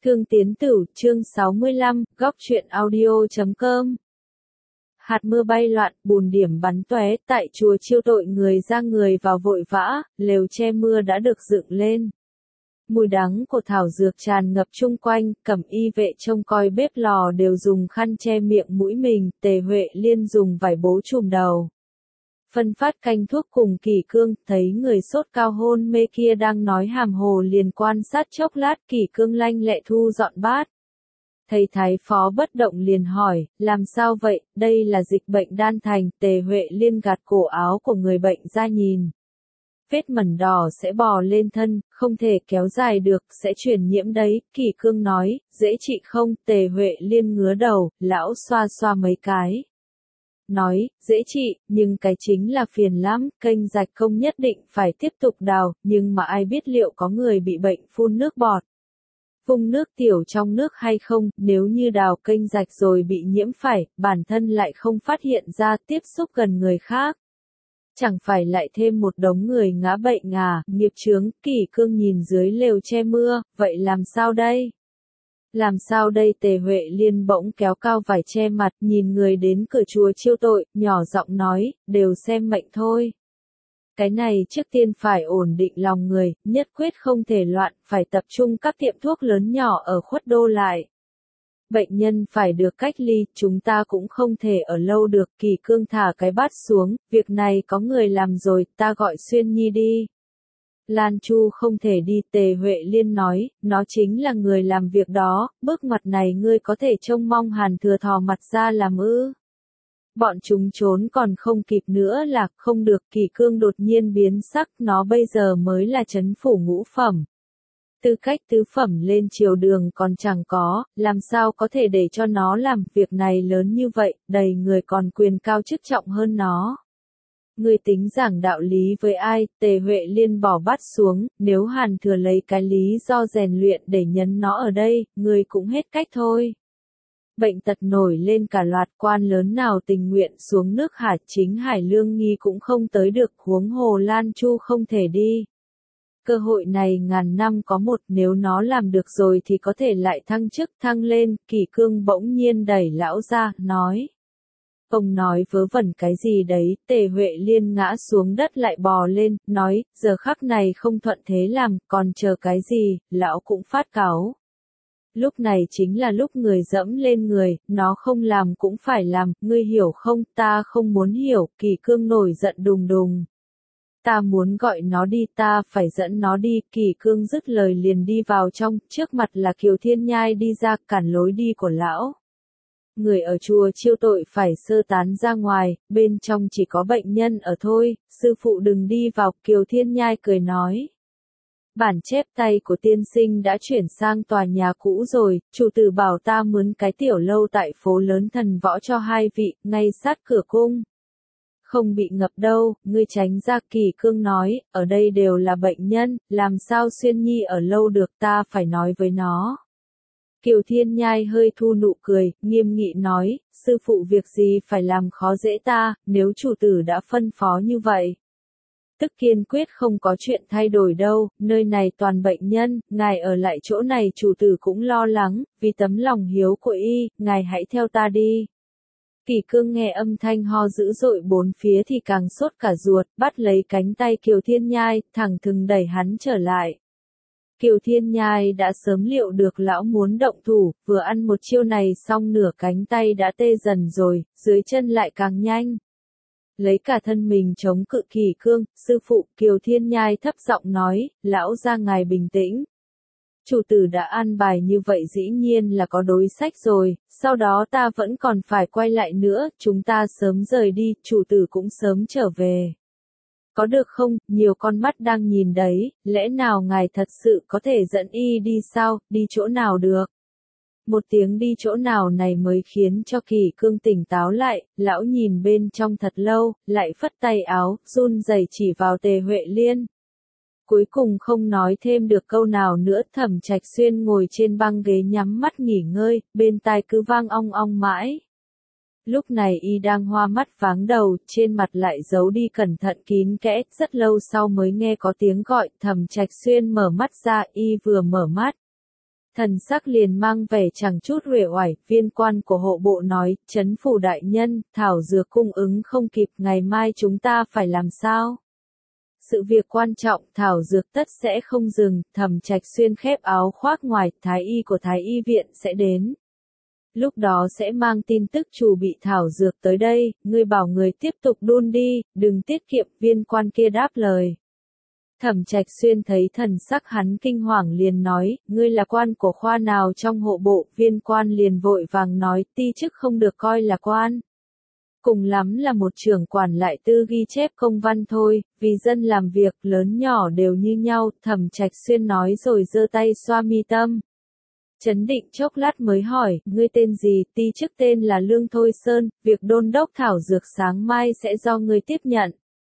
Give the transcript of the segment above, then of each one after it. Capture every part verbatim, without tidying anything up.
Thương Tiến Tử, chương sáu mươi lăm, góc truyện audio chấm com. Hạt mưa bay loạn, bùn điểm bắn tóe, tại chùa Chiêu Tội người ra người vào vội vã, lều che mưa đã được dựng lên. Mùi đắng của thảo dược tràn ngập chung quanh, cẩm y vệ trông coi bếp lò đều dùng khăn che miệng mũi mình, Tề Huệ Liên dùng vải bố trùm đầu. Phân phát canh thuốc cùng Kỷ Cương, thấy người sốt cao hôn mê kia đang nói hàm hồ liền quan sát chốc lát, Kỷ Cương lanh lẹ thu dọn bát. Thầy thái phó bất động liền hỏi, làm sao vậy, đây là dịch bệnh đan thành, Tề Huệ Liên gạt cổ áo của người bệnh ra nhìn. Vết mẩn đỏ sẽ bò lên thân, không thể kéo dài được, sẽ truyền nhiễm đấy, Kỷ Cương nói, dễ trị không, Tề Huệ Liên ngứa đầu, lão xoa xoa mấy cái. Nói, dễ trị, nhưng cái chính là phiền lắm, kênh rạch không nhất định phải tiếp tục đào, nhưng mà ai biết liệu có người bị bệnh phun nước bọt. Phun nước tiểu trong nước hay không, nếu như đào kênh rạch rồi bị nhiễm phải, bản thân lại không phát hiện ra tiếp xúc gần người khác. Chẳng phải lại thêm một đống người ngã bệnh à, nghiệp chướng, Kỷ Cương nhìn dưới lều che mưa, vậy làm sao đây? Làm sao đây, Tề Huệ Liên bỗng kéo cao vải che mặt, nhìn người đến cửa chùa Chiêu Tội, nhỏ giọng nói, đều xem mệnh thôi. Cái này trước tiên phải ổn định lòng người, nhất quyết không thể loạn, phải tập trung các tiệm thuốc lớn nhỏ ở khuất đô lại. Bệnh nhân phải được cách ly, chúng ta cũng không thể ở lâu được, Kỷ Cương thả cái bát xuống, việc này có người làm rồi, ta gọi Xuyên Nhi đi. Lan Chu không thể đi, Tề Huệ Liên nói, nó chính là người làm việc đó, bước mặt này ngươi có thể trông mong Hàn Thừa thò mặt ra làm ư. Bọn chúng trốn còn không kịp nữa là, không được, Kỷ Cương đột nhiên biến sắc, nó bây giờ mới là trấn phủ ngũ phẩm. Tư cách tứ phẩm lên triều đường còn chẳng có, làm sao có thể để cho nó làm việc này lớn như vậy, đầy người còn quyền cao chức trọng hơn nó. Ngươi tính giảng đạo lý với ai, Tề Huệ Liên bỏ bát xuống, nếu Hàn Thừa lấy cái lý do rèn luyện để nhấn nó ở đây, ngươi cũng hết cách thôi. Bệnh tật nổi lên cả loạt, quan lớn nào tình nguyện xuống nước hả, chính Hải Lương Nghi cũng không tới được, huống hồ Lan Chu không thể đi. Cơ hội này ngàn năm có một, nếu nó làm được rồi thì có thể lại thăng chức thăng lên, Kỷ Cương bỗng nhiên đẩy lão ra, nói. Ông nói vớ vẩn cái gì đấy, Tề Huệ Liên ngã xuống đất lại bò lên, nói, giờ khắc này không thuận thế làm, còn chờ cái gì, lão cũng phát cáu. Lúc này chính là lúc người dẫm lên người, nó không làm cũng phải làm, ngươi hiểu không, ta không muốn hiểu, Kỷ Cương nổi giận đùng đùng. Ta muốn gọi nó đi, ta phải dẫn nó đi, Kỷ Cương dứt lời liền đi vào trong, trước mặt là Kiều Thiên Nhai đi ra, cản lối đi của lão. Người ở chùa Chiêu Tội phải sơ tán ra ngoài, bên trong chỉ có bệnh nhân ở thôi, sư phụ đừng đi vào, Kiều Thiên Nhai cười nói. Bản chép tay của tiên sinh đã chuyển sang tòa nhà cũ rồi, chủ tử bảo ta mướn cái tiểu lâu tại phố lớn Thần Võ cho hai vị, ngay sát cửa cung. Không bị ngập đâu, ngươi tránh ra, Kỷ Cương nói, ở đây đều là bệnh nhân, làm sao Xuyên Nhi ở lâu được, ta phải nói với nó. Kiều Thiên Nhai hơi thu nụ cười, nghiêm nghị nói, sư phụ việc gì phải làm khó dễ ta, nếu chủ tử đã phân phó như vậy. Tức kiên quyết không có chuyện thay đổi đâu, nơi này toàn bệnh nhân, ngài ở lại chỗ này chủ tử cũng lo lắng, vì tấm lòng hiếu của y, ngài hãy theo ta đi. Kỷ Cương nghe âm thanh ho dữ dội bốn phía thì càng sốt cả ruột, bắt lấy cánh tay Kiều Thiên Nhai, thẳng thừng đẩy hắn trở lại. Kiều Thiên Nhai đã sớm liệu được lão muốn động thủ, vừa ăn một chiêu này xong nửa cánh tay đã tê dần rồi, dưới chân lại càng nhanh. Lấy cả thân mình chống cự Kỷ Cương, sư phụ, Kiều Thiên Nhai thấp giọng nói, lão ra ngài bình tĩnh. Chủ tử đã an bài như vậy dĩ nhiên là có đối sách rồi, sau đó ta vẫn còn phải quay lại nữa, chúng ta sớm rời đi, chủ tử cũng sớm trở về. Có được không, nhiều con mắt đang nhìn đấy, lẽ nào ngài thật sự có thể dẫn y đi sao, đi chỗ nào được? Một tiếng đi chỗ nào này mới khiến cho Kỷ Cương tỉnh táo lại, lão nhìn bên trong thật lâu, lại phất tay áo, run rẩy chỉ vào Tề Huệ Liên. Cuối cùng không nói thêm được câu nào nữa, Thẩm Trạch Xuyên ngồi trên băng ghế nhắm mắt nghỉ ngơi, bên tai cứ vang ong ong mãi. Lúc này y đang hoa mắt váng đầu, trên mặt lại giấu đi cẩn thận kín kẽ, rất lâu sau mới nghe có tiếng gọi, Thẩm Trạch Xuyên mở mắt ra, y vừa mở mắt. Thần sắc liền mang vẻ chẳng chút uể oải, viên quan của hộ bộ nói, trấn phủ đại nhân, thảo dược cung ứng không kịp, ngày mai chúng ta phải làm sao? Sự việc quan trọng, thảo dược tất sẽ không dừng, Thẩm Trạch Xuyên khép áo khoác ngoài, thái y của thái y viện sẽ đến. Lúc đó sẽ mang tin tức chủ bị thảo dược tới đây, ngươi bảo người tiếp tục đun đi, đừng tiết kiệm, viên quan kia đáp lời. Thẩm Trạch Xuyên thấy thần sắc hắn kinh hoàng liền nói, ngươi là quan của khoa nào trong hộ bộ, viên quan liền vội vàng nói, ti chức không được coi là quan. Cùng lắm là một trưởng quản lại tư ghi chép công văn thôi, vì dân làm việc lớn nhỏ đều như nhau, Thẩm Trạch Xuyên nói rồi giơ tay xoa mi tâm. Chấn định chốc lát mới hỏi, ngươi tên gì, ti chức tên là Lương Thôi Sơn, việc đôn đốc thảo dược sáng mai sẽ do ngươi tiếp nhận.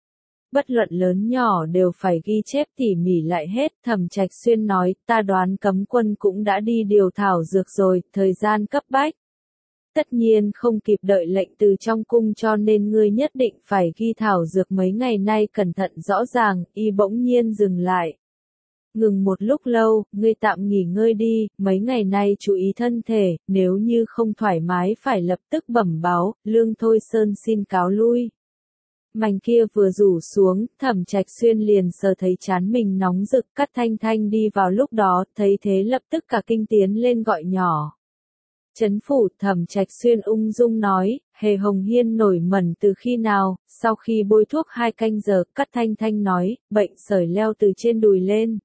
Bất luận lớn nhỏ đều phải ghi chép tỉ mỉ lại hết, Thẩm Trạch Xuyên nói, ta đoán cấm quân cũng đã đi điều thảo dược rồi, thời gian cấp bách. Tất nhiên không kịp đợi lệnh từ trong cung cho nên ngươi nhất định phải ghi thảo dược mấy ngày nay cẩn thận rõ ràng, y bỗng nhiên dừng lại. Ngừng một lúc lâu, ngươi tạm nghỉ ngơi đi, mấy ngày nay chú ý thân thể, nếu như không thoải mái phải lập tức bẩm báo, Lương Thôi Sơn xin cáo lui. Mảnh kia vừa rủ xuống, Thẩm Trạch Xuyên liền sờ thấy trán mình nóng rực, Cát Thanh Thanh đi vào lúc đó, thấy thế lập tức cả kinh tiến lên gọi nhỏ. Trấn phủ, Thẩm Trạch Xuyên ung dung nói, Hề Hồng Hiên nổi mẩn từ khi nào, sau khi bôi thuốc hai canh giờ, Cát Thanh Thanh nói, bệnh sởi leo từ trên đùi lên.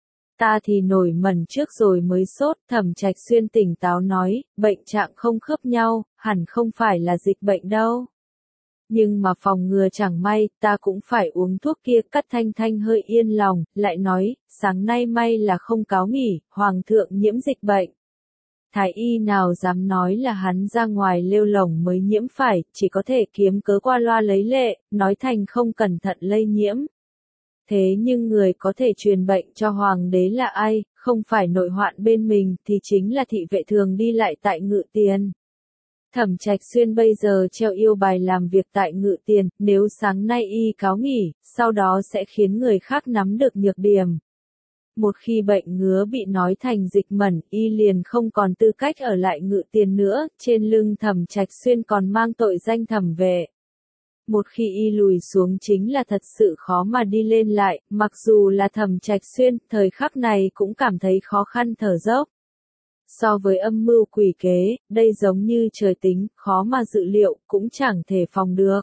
Ta thì nổi mẩn trước rồi mới sốt, Thẩm Trạch Xuyên tỉnh táo nói, bệnh trạng không khớp nhau, hẳn không phải là dịch bệnh đâu. Nhưng mà phòng ngừa chẳng may, ta cũng phải uống thuốc kia, Cát Thanh Thanh hơi yên lòng, lại nói, sáng nay may là không cáo nghỉ, Hoàng thượng nhiễm dịch bệnh. Thái y nào dám nói là hắn ra ngoài lêu lổng mới nhiễm phải, chỉ có thể kiếm cớ qua loa lấy lệ, nói thành không cẩn thận lây nhiễm. Thế nhưng người có thể truyền bệnh cho hoàng đế là ai, không phải nội hoạn bên mình thì chính là thị vệ thường đi lại tại Ngự Tiền. Thẩm Trạch Xuyên bây giờ treo yêu bài làm việc tại Ngự Tiền, nếu sáng nay y cáo nghỉ, sau đó sẽ khiến người khác nắm được nhược điểm. Một khi bệnh ngứa bị nói thành dịch mẩn, y liền không còn tư cách ở lại Ngự Tiền nữa, trên lưng Thẩm Trạch Xuyên còn mang tội danh thẩm vệ. Một khi y lùi xuống chính là thật sự khó mà đi lên lại, mặc dù là Thẩm Trạch Xuyên, thời khắc này cũng cảm thấy khó khăn thở dốc. So với âm mưu quỷ kế, đây giống như trời tính, khó mà dự liệu, cũng chẳng thể phòng được.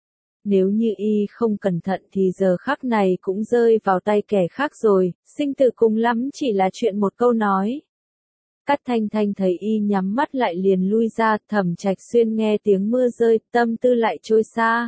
Nếu như y không cẩn thận thì giờ khắc này cũng rơi vào tay kẻ khác rồi, sinh tử cùng lắm chỉ là chuyện một câu nói. Cát Thanh Thanh thấy y nhắm mắt lại liền lui ra, Thẩm Trạch Xuyên nghe tiếng mưa rơi, tâm tư lại trôi xa.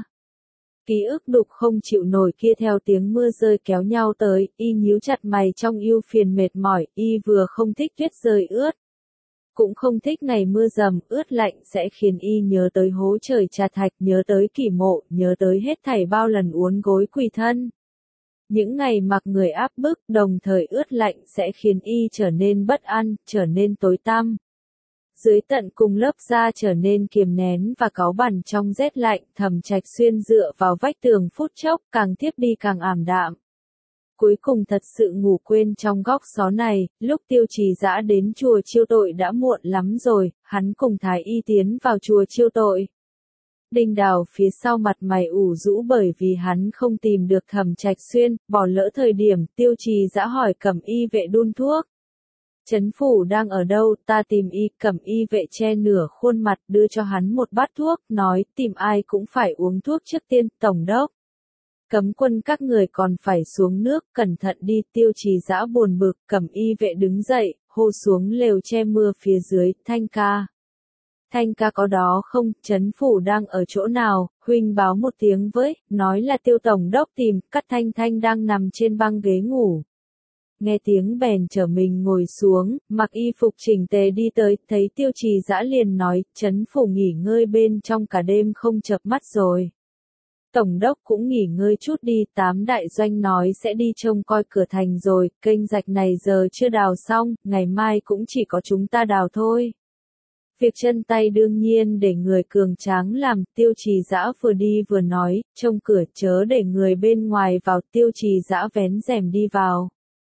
Ký ức đục không chịu nổi kia theo tiếng mưa rơi kéo nhau tới, y nhíu chặt mày trong ưu phiền mệt mỏi, y vừa không thích tuyết rơi ướt. Cũng không thích ngày mưa dầm, ướt lạnh sẽ khiến y nhớ tới hố trời Trà Thạch, nhớ tới Kỷ Mộ, nhớ tới hết thảy bao lần uốn gối quỳ thân. Những ngày mặc người áp bức, đồng thời ướt lạnh sẽ khiến y trở nên bất an, trở nên tối tăm. Dưới tận cùng lớp da trở nên kiềm nén và cáu bẳn trong rét lạnh, Thẩm Trạch Xuyên dựa vào vách tường phút chốc, càng tiếp đi càng ảm đạm. Cuối cùng thật sự ngủ quên trong góc xó này, lúc Tiêu Trì Dã đến chùa chiêu tội đã muộn lắm rồi, hắn cùng Thái y tiến vào chùa chiêu tội. Đinh Đào phía sau mặt mày ủ rũ bởi vì hắn không tìm được Thẩm Trạch Xuyên, bỏ lỡ thời điểm Tiêu Trì Dã hỏi Cẩm y vệ đun thuốc. Trấn phủ đang ở đâu, ta tìm y, Cẩm y vệ che nửa khuôn mặt đưa cho hắn một bát thuốc, nói tìm ai cũng phải uống thuốc trước tiên, tổng đốc. Cấm quân các người còn phải xuống nước, cẩn thận đi, Tiêu Trì Dã buồn bực, Cẩm y vệ đứng dậy, hô xuống lều che mưa phía dưới, Thanh ca. Thanh ca có đó không, trấn phủ đang ở chỗ nào, huynh báo một tiếng với, nói là Tiêu tổng đốc tìm, Cát Thanh Thanh đang nằm trên băng ghế ngủ. Nghe tiếng bèn trở mình ngồi xuống, mặc y phục chỉnh tề đi tới, thấy Tiêu Trì Dã liền nói, trấn phủ nghỉ ngơi bên trong cả đêm không chợp mắt rồi. Tổng đốc cũng nghỉ ngơi chút đi, tám đại doanh nói sẽ đi trông coi cửa thành rồi, kênh rạch này giờ chưa đào xong, ngày mai cũng chỉ có chúng ta đào thôi. Việc chân tay đương nhiên để người cường tráng làm, Tiêu Trì Dã vừa đi vừa nói, trông cửa chớ để người bên ngoài vào, Tiêu Trì Dã vén rèm đi vào.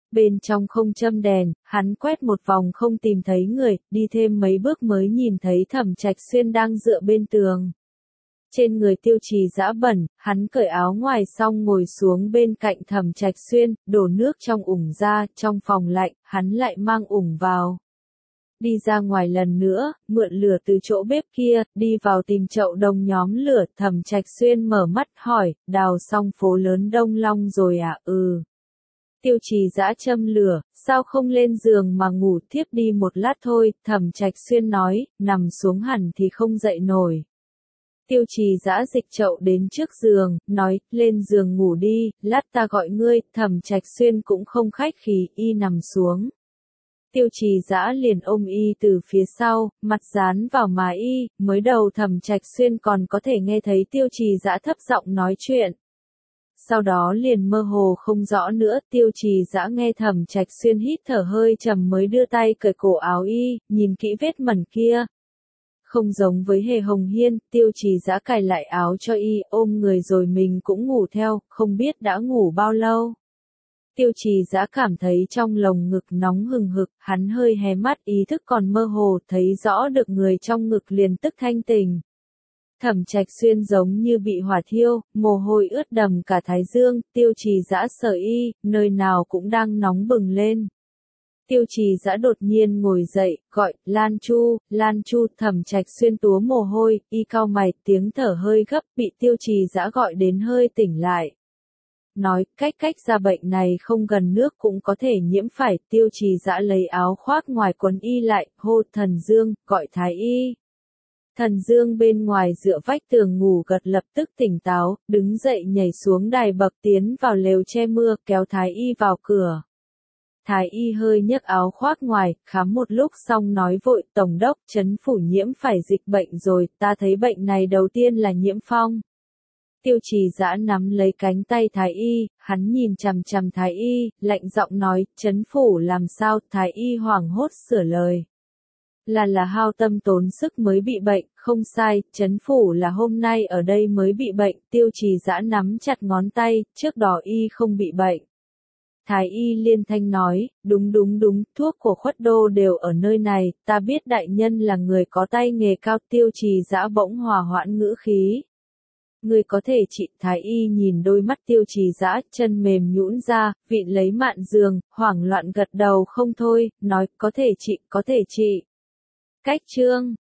Bên trong không châm đèn, hắn quét một vòng không tìm thấy người, đi thêm mấy bước mới nhìn thấy Thẩm Trạch Xuyên đang dựa bên tường. Trên người Tiêu Trì Dã bẩn, hắn cởi áo ngoài xong ngồi xuống bên cạnh Thẩm Trạch Xuyên, đổ nước trong ủng ra, trong phòng lạnh, hắn lại mang ủng vào. Đi ra ngoài lần nữa, mượn lửa từ chỗ bếp kia, đi vào tìm chậu đồng nhóm lửa, Thẩm Trạch Xuyên mở mắt hỏi, đào xong phố lớn Đông Long rồi à, ừ. Tiêu Trì Dã châm lửa, sao không lên giường mà ngủ thiếp đi một lát thôi, Thẩm Trạch Xuyên nói, nằm xuống hẳn thì không dậy nổi. Tiêu Trì Dã dịch chậu đến trước giường, nói, lên giường ngủ đi, lát ta gọi ngươi, Thẩm Trạch Xuyên cũng không khách khí, y nằm xuống. Tiêu Trì Dã liền ôm y từ phía sau, mặt dán vào má y, mới đầu Thẩm Trạch Xuyên còn có thể nghe thấy Tiêu Trì Dã thấp giọng nói chuyện. Sau đó liền mơ hồ không rõ nữa, Tiêu Trì Dã nghe Thẩm Trạch Xuyên hít thở hơi trầm mới đưa tay cởi cổ áo y, nhìn kỹ vết mẩn kia. Không giống với Hề Hồng Hiên, Tiêu Trì Dã cài lại áo cho y, ôm người rồi mình cũng ngủ theo, không biết đã ngủ bao lâu. Tiêu Trì Dã cảm thấy trong lồng ngực nóng hừng hực, hắn hơi hé mắt, ý thức còn mơ hồ, thấy rõ được người trong ngực liền tức thanh tỉnh. Thẩm Trạch Xuyên giống như bị hỏa thiêu, mồ hôi ướt đầm cả thái dương, Tiêu Trì Dã sờ y, nơi nào cũng đang nóng bừng lên. Tiêu Trì Dã đột nhiên ngồi dậy, gọi, Lan Chu, Lan Chu, Thẩm Trạch Xuyên túa mồ hôi, y cau mày, tiếng thở hơi gấp, bị Tiêu Trì Dã gọi đến hơi tỉnh lại. Nói, cách cách ra bệnh này không gần nước cũng có thể nhiễm phải, Tiêu Trì Dã lấy áo khoác ngoài quần y lại, hô Thần Dương, gọi Thái Y. Thần Dương bên ngoài dựa vách tường ngủ gật lập tức tỉnh táo, đứng dậy nhảy xuống đài bậc tiến vào lều che mưa, kéo Thái Y vào cửa. Thái Y hơi nhấc áo khoác ngoài, khám một lúc xong nói vội, Tổng đốc, trấn phủ nhiễm phải dịch bệnh rồi, ta thấy bệnh này đầu tiên là nhiễm phong. Tiêu Trì Dã nắm lấy cánh tay Thái Y, hắn nhìn chằm chằm Thái Y, lạnh giọng nói, trấn phủ làm sao, Thái Y hoảng hốt sửa lời. Là là hao tâm tốn sức mới bị bệnh, không sai, trấn phủ là hôm nay ở đây mới bị bệnh, Tiêu Trì Dã nắm chặt ngón tay, trước đó y không bị bệnh. Thái Y liên thanh nói, đúng đúng đúng, thuốc của Khuất Đô đều ở nơi này, ta biết đại nhân là người có tay nghề cao, Tiêu Trì Dã bỗng hòa hoãn ngữ khí. Người có thể trị, Thái Y nhìn đôi mắt Tiêu Trì Dã, chân mềm nhũn ra, vịn lấy mạn giường, hoảng loạn gật đầu không thôi, nói, có thể trị, có thể trị. Cách chương